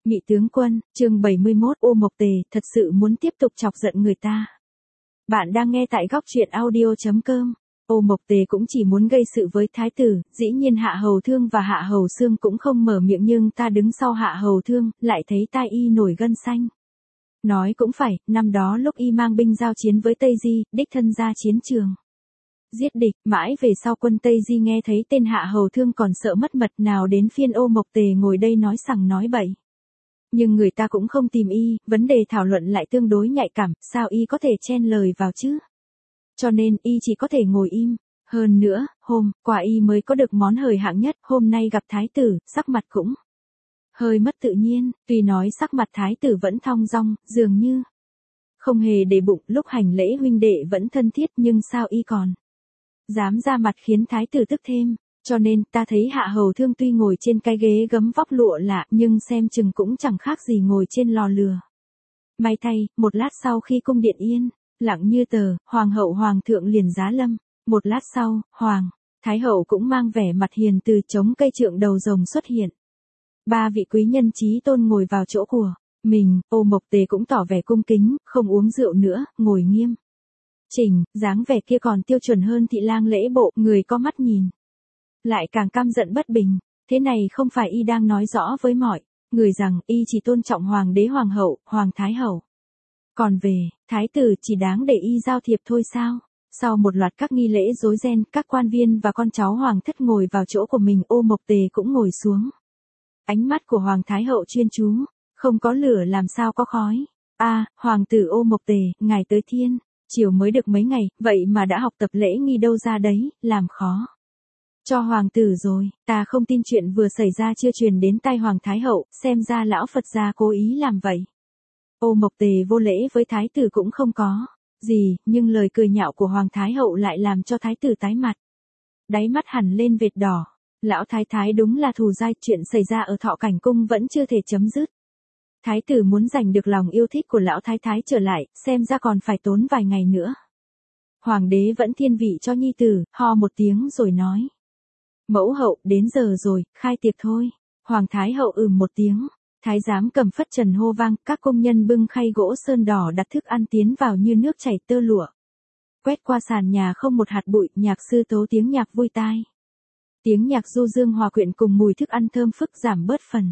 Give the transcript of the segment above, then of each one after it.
Nhị tướng quân, chương 71 Ô Mộc Tề thật sự muốn tiếp tục chọc giận người ta. Bạn đang nghe tại góc truyện audio.com. Ô Mộc Tề cũng chỉ muốn gây sự với thái tử, dĩ nhiên Hạ Hầu Thương và Hạ Hầu Xương cũng không mở miệng nhưng ta đứng sau Hạ Hầu Thương, lại thấy tai y nổi gân xanh. Nói cũng phải, năm đó lúc y mang binh giao chiến với Tây Di, đích thân ra chiến trường. Giết địch, mãi về sau quân Tây Di nghe thấy tên Hạ Hầu Thương còn sợ mất mật nào đến phiên Ô Mộc Tề ngồi đây nói sằng nói bậy. Nhưng người ta cũng không tìm y, vấn đề thảo luận lại tương đối nhạy cảm, sao y có thể chen lời vào chứ? Cho nên y chỉ có thể ngồi im. Hơn nữa, hôm qua y mới có được món hời hạng nhất, hôm nay gặp thái tử, sắc mặt cũng hơi mất tự nhiên, tuy nói sắc mặt thái tử vẫn thong dong, dường như không hề để bụng, lúc hành lễ huynh đệ vẫn thân thiết nhưng sao y còn dám ra mặt khiến thái tử tức thêm. Cho nên ta thấy Hạ Hầu Thương tuy ngồi trên cái ghế gấm vóc lụa lạ nhưng xem chừng cũng chẳng khác gì ngồi trên lò lửa. May thay, một lát sau khi cung điện yên lặng như tờ, hoàng hậu hoàng thượng liền giá lâm. Một lát sau, hoàng thái hậu cũng mang vẻ mặt hiền từ chống cây trượng đầu rồng xuất hiện. Ba vị quý nhân chí tôn ngồi vào chỗ của mình, Ô Mộc Tề cũng tỏ vẻ cung kính, không uống rượu nữa, ngồi nghiêm chỉnh, dáng vẻ kia còn tiêu chuẩn hơn thị lang lễ bộ, người có mắt nhìn lại càng căm giận bất bình. Thế này không phải y đang nói rõ với mọi người rằng y chỉ tôn trọng hoàng đế hoàng hậu, hoàng thái hậu. Còn về thái tử chỉ đáng để y giao thiệp thôi sao? Sau một loạt các nghi lễ rối ren, các quan viên và con cháu hoàng thất ngồi vào chỗ của mình, Ô Mộc Tề cũng ngồi xuống. Ánh mắt của hoàng thái hậu chuyên chú, không có lửa làm sao có khói. Hoàng tử Ô Mộc Tề, ngài tới thiên triều mới được mấy ngày, vậy mà đã học tập lễ nghi đâu ra đấy, làm khó cho hoàng tử rồi. Ta không tin chuyện vừa xảy ra chưa truyền đến tai hoàng thái hậu, xem ra lão Phật gia cố ý làm vậy. Ô Mộc Tề vô lễ với thái tử cũng không có gì, nhưng lời cười nhạo của hoàng thái hậu lại làm cho thái tử tái mặt. Đáy mắt hằn lên vệt đỏ. Lão thái thái đúng là thù dai, chuyện xảy ra ở Thọ Cảnh cung vẫn chưa thể chấm dứt. Thái tử muốn giành được lòng yêu thích của lão thái thái trở lại, xem ra còn phải tốn vài ngày nữa. Hoàng đế vẫn thiên vị cho nhi tử, ho một tiếng rồi nói: Mẫu hậu, đến giờ rồi, khai tiệc thôi. Hoàng thái hậu một tiếng. Thái giám cầm phất trần hô vang, các công nhân bưng khay gỗ sơn đỏ đặt thức ăn tiến vào như nước chảy tơ lụa. Quét qua sàn nhà không một hạt bụi, nhạc sư tấu tiếng nhạc vui tai. Tiếng nhạc du dương hòa quyện cùng mùi thức ăn thơm phức giảm bớt phần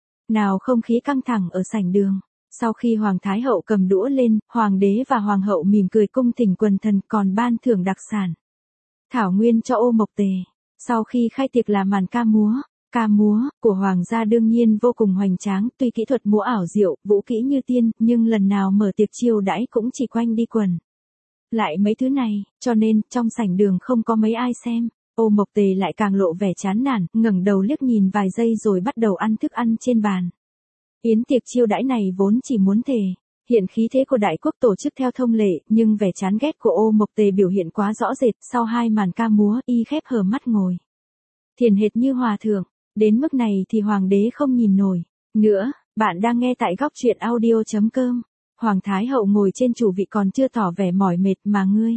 nào không khí căng thẳng ở sảnh đường. Sau khi hoàng thái hậu cầm đũa lên, hoàng đế và hoàng hậu mỉm cười cung thỉnh quần thần còn ban thưởng đặc sản thảo nguyên cho Ô Mộc Tề. Sau khi khai tiệc là màn ca múa của hoàng gia đương nhiên vô cùng hoành tráng, tuy kỹ thuật múa ảo diệu, vũ kỹ như tiên, nhưng lần nào mở tiệc chiêu đãi cũng chỉ quanh đi quần lại mấy thứ này, cho nên trong sảnh đường không có mấy ai xem. Ô Mộc Tề lại càng lộ vẻ chán nản, ngẩng đầu liếc nhìn vài giây rồi bắt đầu ăn thức ăn trên bàn. Yến tiệc chiêu đãi này vốn chỉ muốn thể hiện khí thế của đại quốc tổ chức theo thông lệ, nhưng vẻ chán ghét của Ô Mộc Tề biểu hiện quá rõ rệt. Sau hai màn ca múa, y khép hờ mắt ngồi thiền hệt như hòa thượng. Đến mức này thì hoàng đế không nhìn nổi nữa. Bạn đang nghe tại góc truyện audio.com. Hoàng thái hậu ngồi trên chủ vị còn chưa tỏ vẻ mỏi mệt mà ngươi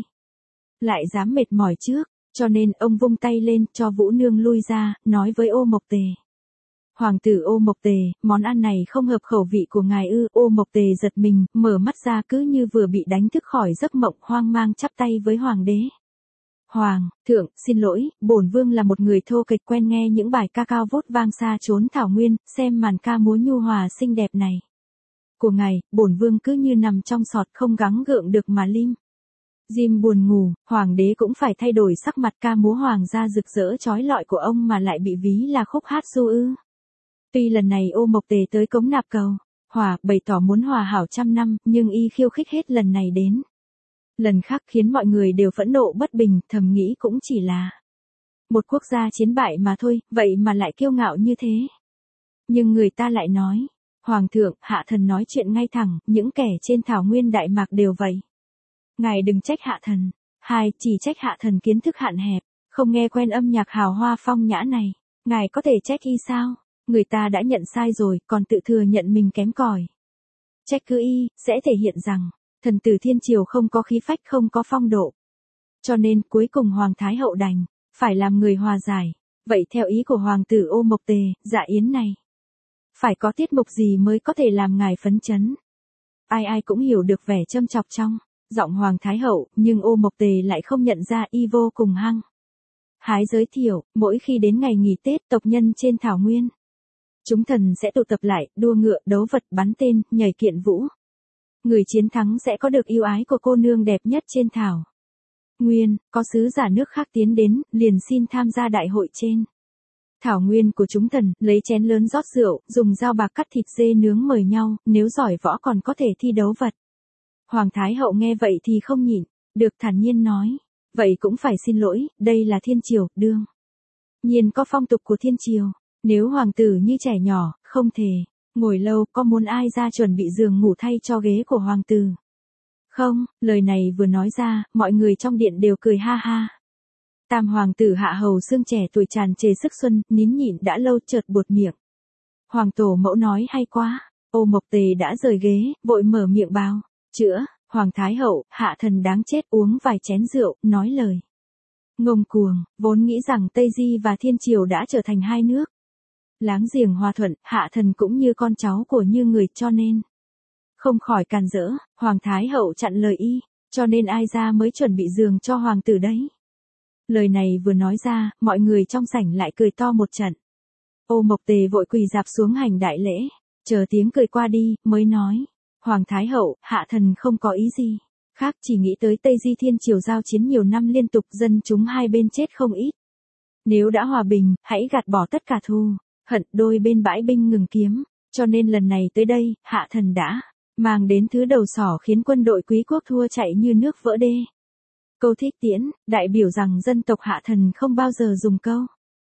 lại dám mệt mỏi trước, cho nên ông vung tay lên cho Vũ Nương lui ra, nói với Ô Mộc Tề: Hoàng tử Ô Mộc Tề, món ăn này không hợp khẩu vị của ngài ư? Ô Mộc Tề giật mình, mở mắt ra cứ như vừa bị đánh thức khỏi giấc mộng, hoang mang chắp tay với hoàng đế. Hoàng thượng, xin lỗi, bổn vương là một người thô kệch quen nghe những bài ca cao vút vang xa chốn thảo nguyên, xem màn ca múa nhu hòa xinh đẹp này của ngài, bổn vương cứ như nằm trong sọt không gắng gượng được mà Jim buồn ngủ. Hoàng đế cũng phải thay đổi sắc mặt. Ca múa hoàng gia rực rỡ chói lọi của ông mà lại bị ví là khúc hát du ư? Tuy lần này Ô Mộc Tề tới cống nạp cầu bày tỏ muốn hòa hảo trăm năm, nhưng y khiêu khích hết lần này đến lần khác khiến mọi người đều phẫn nộ bất bình, thầm nghĩ cũng chỉ là một quốc gia chiến bại mà thôi, vậy mà lại kiêu ngạo như thế. Nhưng người ta lại nói: Hoàng thượng, hạ thần nói chuyện ngay thẳng, những kẻ trên thảo nguyên Đại Mạc đều vậy. Ngài đừng trách hạ thần. Chỉ trách hạ thần kiến thức hạn hẹp, không nghe quen âm nhạc hào hoa phong nhã này. Ngài có thể trách y sao? Người ta đã nhận sai rồi, còn tự thừa nhận mình kém cỏi. Trách cứ y, sẽ thể hiện rằng thần tử thiên triều không có khí phách, không có phong độ. Cho nên cuối cùng hoàng thái hậu đành phải làm người hòa giải. Vậy theo ý của hoàng tử Ô Mộc Tề, dạ yến này Phải có tiết mục gì mới có thể làm ngài phấn chấn. Ai ai cũng hiểu được vẻ châm chọc trong giọng Hoàng Thái Hậu, nhưng Ô Mộc Tề lại không nhận ra y vô cùng hăng. Hái giới thiệu, mỗi khi đến ngày nghỉ Tết tộc nhân trên thảo nguyên, chúng thần sẽ tụ tập lại, đua ngựa, đấu vật, bắn tên, nhảy kiện vũ. Người chiến thắng sẽ có được yêu ái của cô nương đẹp nhất trên thảo nguyên, có sứ giả nước khác tiến đến, liền xin tham gia đại hội trên thảo nguyên của chúng thần, lấy chén lớn rót rượu, dùng dao bạc cắt thịt dê nướng mời nhau, nếu giỏi võ còn có thể thi đấu vật. Hoàng Thái Hậu nghe vậy thì không nhịn được, thản nhiên nói, vậy cũng phải xin lỗi, đây là thiên triều, đương nhiên có phong tục của thiên triều, nếu hoàng tử như trẻ nhỏ, không thể ngồi lâu, có muốn ai ra chuẩn bị giường ngủ thay cho ghế của hoàng tử? Không, lời này vừa nói ra, mọi người trong điện đều cười ha ha. Tam hoàng tử Hạ Hầu Xương trẻ tuổi tràn trề sức xuân, nín nhịn đã lâu chợt buột miệng. Hoàng tổ mẫu nói hay quá. Ô Mộc Tề đã rời ghế, vội mở miệng bào chữa. Hoàng Thái Hậu, hạ thần đáng chết, uống vài chén rượu, nói lời ngông cuồng, vốn nghĩ rằng Tây Di và Thiên Triều đã trở thành hai nước láng giềng hòa thuận, hạ thần cũng như con cháu của như người, cho nên không khỏi càn rỡ. Hoàng Thái Hậu chặn lời y, cho nên ai ra mới chuẩn bị giường cho hoàng tử đấy. Lời này vừa nói ra, mọi người trong sảnh lại cười to một trận. Ô Mộc Tề vội quỳ rạp xuống hành đại lễ, chờ tiếng cười qua đi, mới nói, Hoàng Thái Hậu, hạ thần không có ý gì khác, chỉ nghĩ tới Tây Di Thiên Triều giao chiến nhiều năm liên tục, dân chúng hai bên chết không ít. Nếu đã hòa bình, hãy gạt bỏ tất cả thù hận, đôi bên bãi binh ngừng kiếm, cho nên lần này tới đây, hạ thần đã mang đến thứ đầu sỏ khiến quân đội quý quốc thua chạy như nước vỡ đê. Câu Thích Tiễn, đại biểu rằng dân tộc hạ thần không bao giờ dùng câu.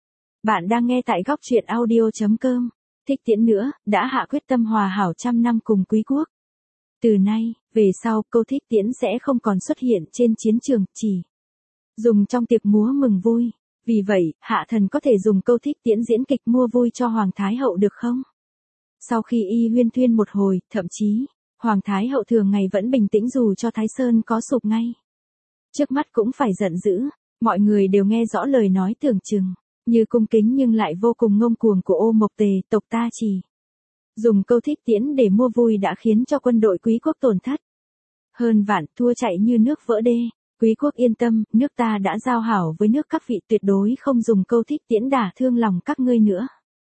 Bạn đang nghe tại góc truyện audio.com. Thích Tiễn nữa, đã hạ quyết tâm hòa hảo trăm năm cùng quý quốc. Từ nay, về sau, câu Thích Tiễn sẽ không còn xuất hiện trên chiến trường, chỉ dùng trong tiệc múa mừng vui. Vì vậy, hạ thần có thể dùng câu Thích Tiễn diễn kịch mua vui cho Hoàng Thái Hậu được không? Sau khi y huyên thuyên một hồi, thậm chí, Hoàng Thái Hậu thường ngày vẫn bình tĩnh dù cho Thái Sơn có sụp ngay trước mắt cũng phải giận dữ. Mọi người đều nghe rõ lời nói tưởng chừng như cung kính nhưng lại vô cùng ngông cuồng của Ô Mộc Tề. Tộc ta chỉ dùng câu Thích Tiễn để mua vui đã khiến cho quân đội quý quốc tổn thất hơn vạn, thua chạy như nước vỡ đê. Quý quốc yên tâm, nước ta đã giao hảo với nước các vị, tuyệt đối không dùng câu Thích Tiễn đả thương lòng các ngươi nữa.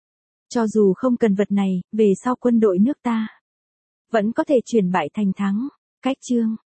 Cho dù không cần vật này, về sau quân đội nước ta vẫn có thể chuyển bại thành thắng. Cách chương